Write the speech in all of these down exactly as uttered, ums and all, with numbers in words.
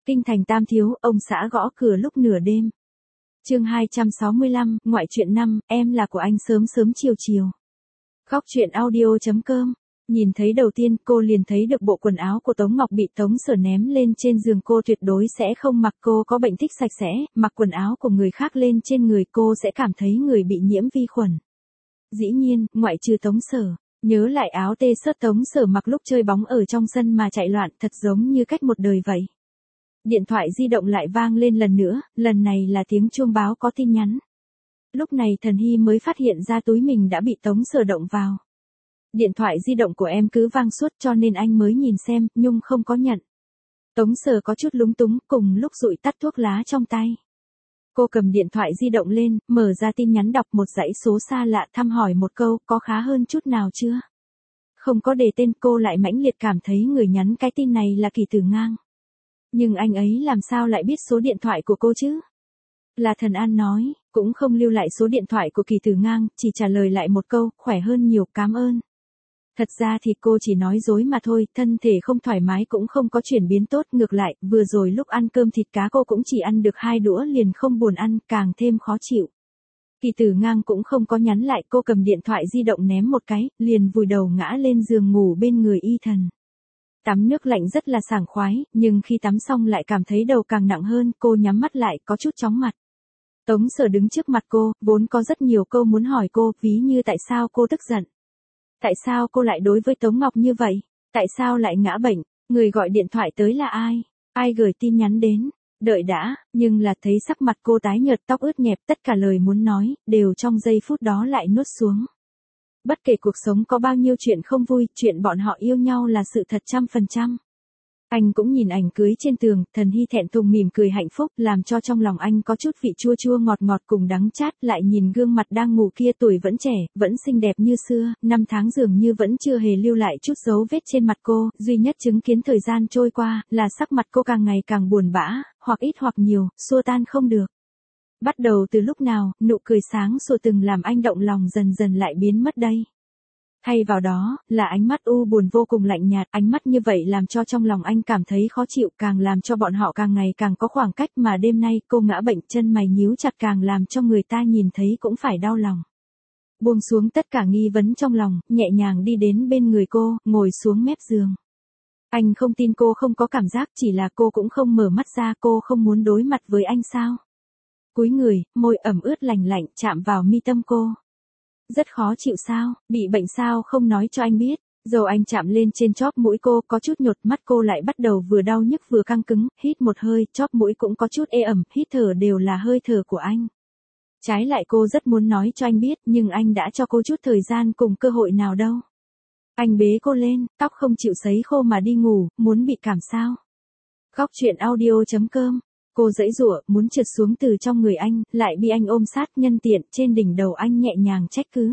Kinh thành Tam Thiếu, ông xã gõ cửa lúc nửa đêm. Chương hai trăm sáu mươi lăm, ngoại truyện năm, em là của anh sớm sớm chiều chiều. Khóc chuyện audio chấm com. Nhìn thấy đầu tiên, cô liền thấy được bộ quần áo của Tống Ngọc bị Tống Sở ném lên trên giường, cô tuyệt đối sẽ không mặc, cô có bệnh thích sạch sẽ, mặc quần áo của người khác lên trên người cô sẽ cảm thấy người bị nhiễm vi khuẩn. Dĩ nhiên, ngoại trừ Tống Sở, nhớ lại áo tê sớt Tống Sở mặc lúc chơi bóng ở trong sân mà chạy loạn, thật giống như cách một đời vậy. Điện thoại di động lại vang lên lần nữa, lần này là tiếng chuông báo có tin nhắn. Lúc này Thần Hy mới phát hiện ra túi mình đã bị Tống Sở động vào. Điện thoại di động của em cứ vang suốt cho nên anh mới nhìn xem, Nhung không có nhận. Tống Sở có chút lúng túng, cùng lúc dụi tắt thuốc lá trong tay. Cô cầm điện thoại di động lên, mở ra tin nhắn đọc một dãy số xa lạ, thăm hỏi một câu, có khá hơn chút nào chưa? Không có đề tên, cô lại mãnh liệt cảm thấy người nhắn cái tin này là Kỳ Tử Ngang. Nhưng anh ấy làm sao lại biết số điện thoại của cô chứ? Là Thần An nói, cũng không lưu lại số điện thoại của Kỳ Tử Ngang, chỉ trả lời lại một câu, khỏe hơn nhiều, cảm ơn. Thật ra thì cô chỉ nói dối mà thôi, thân thể không thoải mái cũng không có chuyển biến tốt, ngược lại, vừa rồi lúc ăn cơm thịt cá cô cũng chỉ ăn được hai đũa liền không buồn ăn, càng thêm khó chịu. Kỳ Tử Ngang cũng không có nhắn lại, cô cầm điện thoại di động ném một cái, liền vùi đầu ngã lên giường ngủ bên người Y Thần. Tắm nước lạnh rất là sảng khoái, nhưng khi tắm xong lại cảm thấy đầu càng nặng hơn, cô nhắm mắt lại, có chút chóng mặt. Tống Sở đứng trước mặt cô, vốn có rất nhiều câu muốn hỏi cô, ví như tại sao cô tức giận. Tại sao cô lại đối với Tống Ngọc như vậy? Tại sao lại ngã bệnh? Người gọi điện thoại tới là ai? Ai gửi tin nhắn đến? Đợi đã, nhưng là thấy sắc mặt cô tái nhợt, tóc ướt nhẹp, tất cả lời muốn nói, đều trong giây phút đó lại nuốt xuống. Bất kể cuộc sống có bao nhiêu chuyện không vui, chuyện bọn họ yêu nhau là sự thật trăm phần trăm. Anh cũng nhìn ảnh cưới trên tường, Thần Hy thẹn thùng mỉm cười hạnh phúc, làm cho trong lòng anh có chút vị chua chua ngọt ngọt cùng đắng chát, lại nhìn gương mặt đang ngủ kia, tuổi vẫn trẻ, vẫn xinh đẹp như xưa, năm tháng dường như vẫn chưa hề lưu lại chút dấu vết trên mặt cô, duy nhất chứng kiến thời gian trôi qua, là sắc mặt cô càng ngày càng buồn bã, hoặc ít hoặc nhiều, xua tan không được. Bắt đầu từ lúc nào, nụ cười sáng sủa từng làm anh động lòng dần dần lại biến mất đây. Thay vào đó, là ánh mắt u buồn vô cùng lạnh nhạt, ánh mắt như vậy làm cho trong lòng anh cảm thấy khó chịu, càng làm cho bọn họ càng ngày càng có khoảng cách, mà đêm nay cô ngã bệnh, chân mày nhíu chặt càng làm cho người ta nhìn thấy cũng phải đau lòng. Buông xuống tất cả nghi vấn trong lòng, nhẹ nhàng đi đến bên người cô, ngồi xuống mép giường. Anh không tin cô không có cảm giác, chỉ là cô cũng không mở mắt ra, cô không muốn đối mặt với anh sao? Cúi người, môi ẩm ướt lành lạnh chạm vào mi tâm cô. Rất khó chịu sao, bị bệnh sao không nói cho anh biết. Dầu anh chạm lên trên chóp mũi cô, có chút nhột, mắt cô lại bắt đầu vừa đau nhức vừa căng cứng, hít một hơi, chóp mũi cũng có chút ê ẩm, hít thở đều là hơi thở của anh. Trái lại cô rất muốn nói cho anh biết, nhưng anh đã cho cô chút thời gian cùng cơ hội nào đâu. Anh bế cô lên, tóc không chịu sấy khô mà đi ngủ, muốn bị cảm sao? Khóc chuyện audio chấm com. Cô giãy giụa, muốn trượt xuống từ trong người anh, lại bị anh ôm sát, nhân tiện, trên đỉnh đầu anh nhẹ nhàng trách cứ.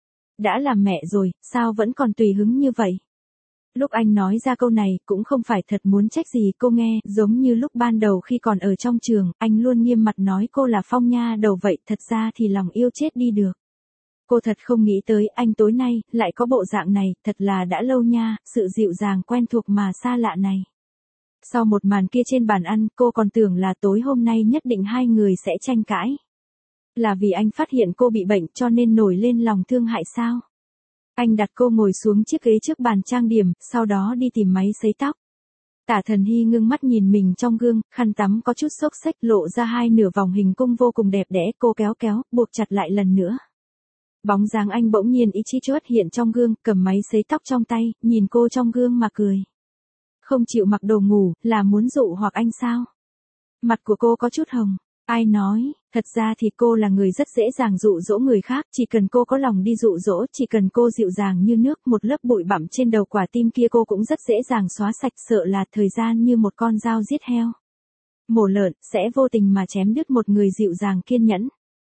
Đã làm mẹ rồi, sao vẫn còn tùy hứng như vậy? Lúc anh nói ra câu này, cũng không phải thật muốn trách gì cô nghe, giống như lúc ban đầu khi còn ở trong trường, anh luôn nghiêm mặt nói cô là phong nha đầu vậy, thật ra thì lòng yêu chết đi được. Cô thật không nghĩ tới, anh tối nay, lại có bộ dạng này, thật là đã lâu nha, sự dịu dàng quen thuộc mà xa lạ này. Sau một màn kia trên bàn ăn, cô còn tưởng là tối hôm nay nhất định hai người sẽ tranh cãi. Là vì anh phát hiện cô bị bệnh cho nên nổi lên lòng thương hại sao? Anh đặt cô ngồi xuống chiếc ghế trước bàn trang điểm, sau đó đi tìm máy sấy tóc. Tả Thần Hy ngưng mắt nhìn mình trong gương, khăn tắm có chút xốc xếch lộ ra hai nửa vòng hình cung vô cùng đẹp đẽ, cô kéo kéo, buộc chặt lại lần nữa. Bóng dáng anh bỗng nhiên ý chí chốt hiện trong gương, cầm máy sấy tóc trong tay, nhìn cô trong gương mà cười. Không chịu mặc đồ ngủ, là muốn dụ hoặc anh sao? Mặt của cô có chút hồng. Ai nói, thật ra thì cô là người rất dễ dàng dụ dỗ người khác, chỉ cần cô có lòng đi dụ dỗ, chỉ cần cô dịu dàng như nước, một lớp bụi bặm trên đầu quả tim kia cô cũng rất dễ dàng xóa sạch, sợ là thời gian như một con dao giết heo. Mổ lợn, sẽ vô tình mà chém đứt một người dịu dàng kiên nhẫn.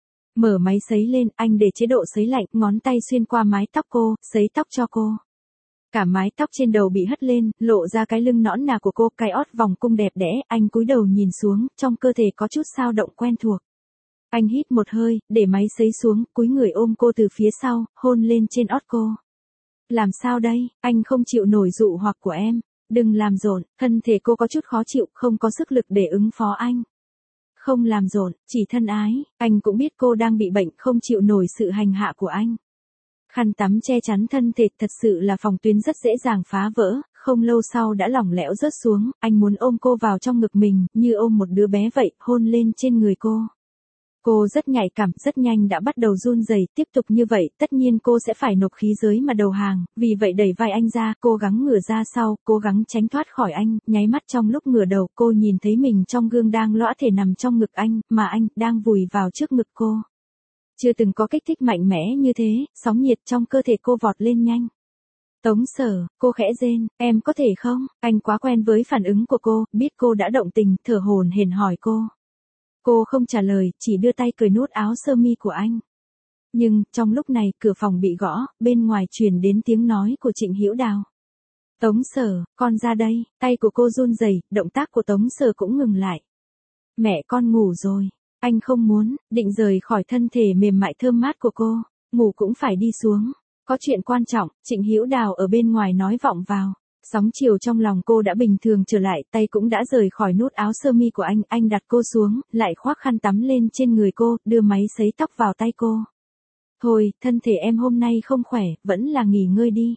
Mở máy sấy lên, anh để chế độ sấy lạnh, ngón tay xuyên qua mái tóc cô, sấy tóc cho cô. Cả mái tóc trên đầu bị hất lên, lộ ra cái lưng nõn nà của cô, cái ót vòng cung đẹp đẽ, anh cúi đầu nhìn xuống, trong cơ thể có chút dao động quen thuộc. Anh hít một hơi, để máy sấy xuống, cúi người ôm cô từ phía sau, hôn lên trên ót cô. Làm sao đây, anh không chịu nổi dụ hoặc của em. đừng làm rộn, thân thể cô có chút khó chịu, không có sức lực để ứng phó anh. Không làm rộn, chỉ thân ái, anh cũng biết cô đang bị bệnh, không chịu nổi sự hành hạ của anh. Khăn tắm che chắn thân thể, thật sự là phòng tuyến rất dễ dàng phá vỡ, không lâu sau đã lỏng lẻo rớt xuống, anh muốn ôm cô vào trong ngực mình, như ôm một đứa bé vậy, hôn lên trên người cô. Cô rất nhạy cảm, rất nhanh đã bắt đầu run rẩy, tiếp tục như vậy, tất nhiên cô sẽ phải nộp khí giới mà đầu hàng, vì vậy đẩy vai anh ra, cố gắng ngửa ra sau, cố gắng tránh thoát khỏi anh, nháy mắt trong lúc ngửa đầu, cô nhìn thấy mình trong gương đang lõa thể nằm trong ngực anh, mà anh đang vùi vào trước ngực cô. Chưa từng có kích thích mạnh mẽ như thế, sóng nhiệt trong cơ thể cô vọt lên nhanh. Tống Sở, cô khẽ rên, em có thể không? Anh quá quen với phản ứng của cô, biết cô đã động tình, thở hổn hển hỏi cô. Cô không trả lời, chỉ đưa tay cởi nút áo sơ mi của anh. Nhưng, trong lúc này, cửa phòng bị gõ, bên ngoài truyền đến tiếng nói của Trịnh Hữu Đào. Tống Sở, con ra đây, tay của cô run rẩy, động tác của Tống Sở cũng ngừng lại. Mẹ con ngủ rồi, anh không muốn, định rời khỏi thân thể mềm mại thơm mát của cô, ngủ cũng phải đi xuống. Có chuyện quan trọng, Trịnh Hữu Đào ở bên ngoài nói vọng vào. Sóng chiều trong lòng cô đã bình thường trở lại, tay cũng đã rời khỏi nút áo sơ mi của anh, anh đặt cô xuống, lại khoác khăn tắm lên trên người cô, đưa máy sấy tóc vào tay cô. Thôi, thân thể em hôm nay không khỏe, vẫn là nghỉ ngơi đi.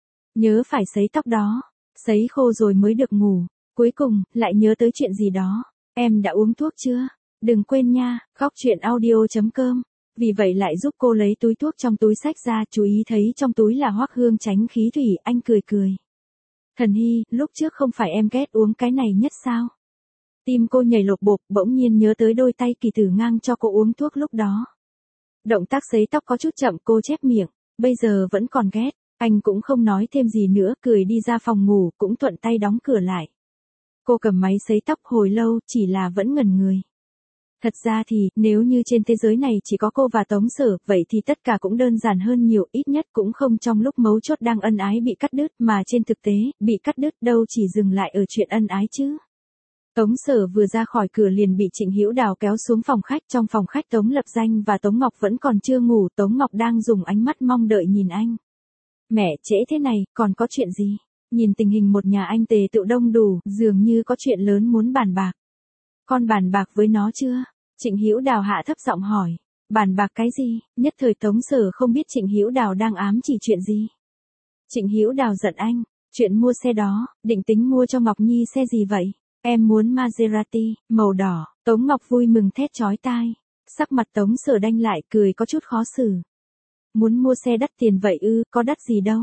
Nhớ phải sấy tóc đó, sấy khô rồi mới được ngủ. Cuối cùng, lại nhớ tới chuyện gì đó. Em đã uống thuốc chưa? Đừng quên nha, góc chuyện audio chấm com. Vì vậy lại giúp cô lấy túi thuốc trong túi xách ra, chú ý thấy trong túi là Hoắc Hương tránh khí thủy, anh cười cười. Thần Hy, lúc trước không phải em ghét uống cái này nhất sao? Tim cô nhảy lột bột, bỗng nhiên nhớ tới đôi tay Kỳ Tử Ngang cho cô uống thuốc lúc đó. Động tác sấy tóc có chút chậm, cô chép miệng, bây giờ vẫn còn ghét. Anh cũng không nói thêm gì nữa, cười đi ra phòng ngủ, cũng thuận tay đóng cửa lại. Cô cầm máy sấy tóc hồi lâu, chỉ là vẫn ngẩn người. Thật ra thì, nếu như trên thế giới này chỉ có cô và Tống Sở, vậy thì tất cả cũng đơn giản hơn nhiều, ít nhất cũng không trong lúc mấu chốt đang ân ái bị cắt đứt, mà trên thực tế, bị cắt đứt đâu chỉ dừng lại ở chuyện ân ái chứ. Tống Sở vừa ra khỏi cửa liền bị Trịnh Hữu Đào kéo xuống phòng khách, trong phòng khách Tống Lập Danh và Tống Ngọc vẫn còn chưa ngủ, Tống Ngọc đang dùng ánh mắt mong đợi nhìn anh. Mẹ, trễ thế này, còn có chuyện gì? Nhìn tình hình một nhà anh tề tựu đông đủ, dường như có chuyện lớn muốn bàn bạc. Con bàn bạc với nó chưa? Trịnh Hữu Đào hạ thấp giọng hỏi. Bàn bạc cái gì? Nhất thời Tống Sở không biết Trịnh Hữu Đào đang ám chỉ chuyện gì. Trịnh Hữu Đào giận anh. Chuyện mua xe đó, định tính mua cho Ngọc Nhi xe gì vậy? Em muốn Maserati, màu đỏ. Tống Ngọc vui mừng thét chói tai. Sắc mặt Tống Sở đanh lại, cười có chút khó xử. Muốn mua xe đắt tiền vậy ư, có đắt gì đâu.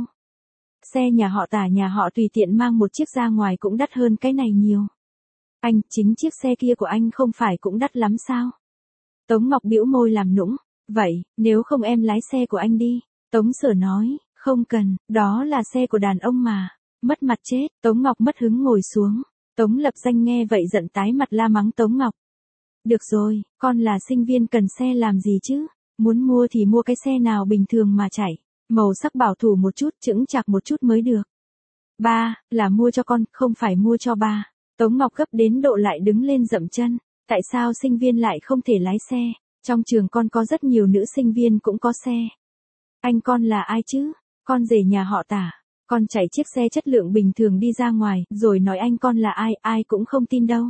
Xe nhà họ Tả nhà họ tùy tiện mang một chiếc ra ngoài cũng đắt hơn cái này nhiều. Anh, chính chiếc xe kia của anh không phải cũng đắt lắm sao? Tống Ngọc bĩu môi làm nũng. Vậy, nếu không em lái xe của anh đi. Tống Sở nói, không cần, đó là xe của đàn ông mà. Mất mặt chết, Tống Ngọc mất hứng ngồi xuống. Tống Lập Danh nghe vậy giận tái mặt la mắng Tống Ngọc. Được rồi, con là sinh viên cần xe làm gì chứ? Muốn mua thì mua cái xe nào bình thường mà chạy. Màu sắc bảo thủ một chút, chững chạc một chút mới được. Ba, là mua cho con, không phải mua cho ba. Tống Ngọc gấp đến độ lại đứng lên dậm chân. Tại sao sinh viên lại không thể lái xe? Trong trường con có rất nhiều nữ sinh viên cũng có xe. Anh con là ai chứ? Con rể nhà họ Tả. Con chạy chiếc xe chất lượng bình thường đi ra ngoài, rồi nói anh con là ai, ai cũng không tin đâu.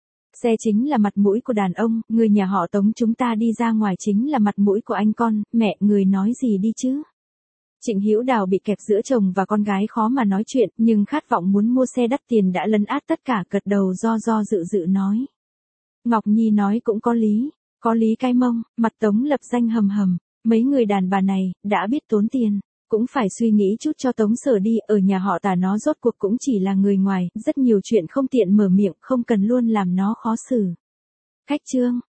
Xe chính là mặt mũi của đàn ông, người nhà họ Tống chúng ta đi ra ngoài chính là mặt mũi của anh con, mẹ người nói gì đi chứ? Trịnh Hữu Đào bị kẹp giữa chồng và con gái khó mà nói chuyện, nhưng khát vọng muốn mua xe đắt tiền đã lấn át tất cả, gật đầu do do dự dự nói. Ngọc Nhi nói cũng có lý, có lý cái mông, mặt Tống Lập Danh hầm hầm, mấy người đàn bà này, đã biết tốn tiền, cũng phải suy nghĩ chút cho Tống Sở đi, ở nhà họ Tả nó rốt cuộc cũng chỉ là người ngoài, rất nhiều chuyện không tiện mở miệng, không cần luôn làm nó khó xử. Khách trương,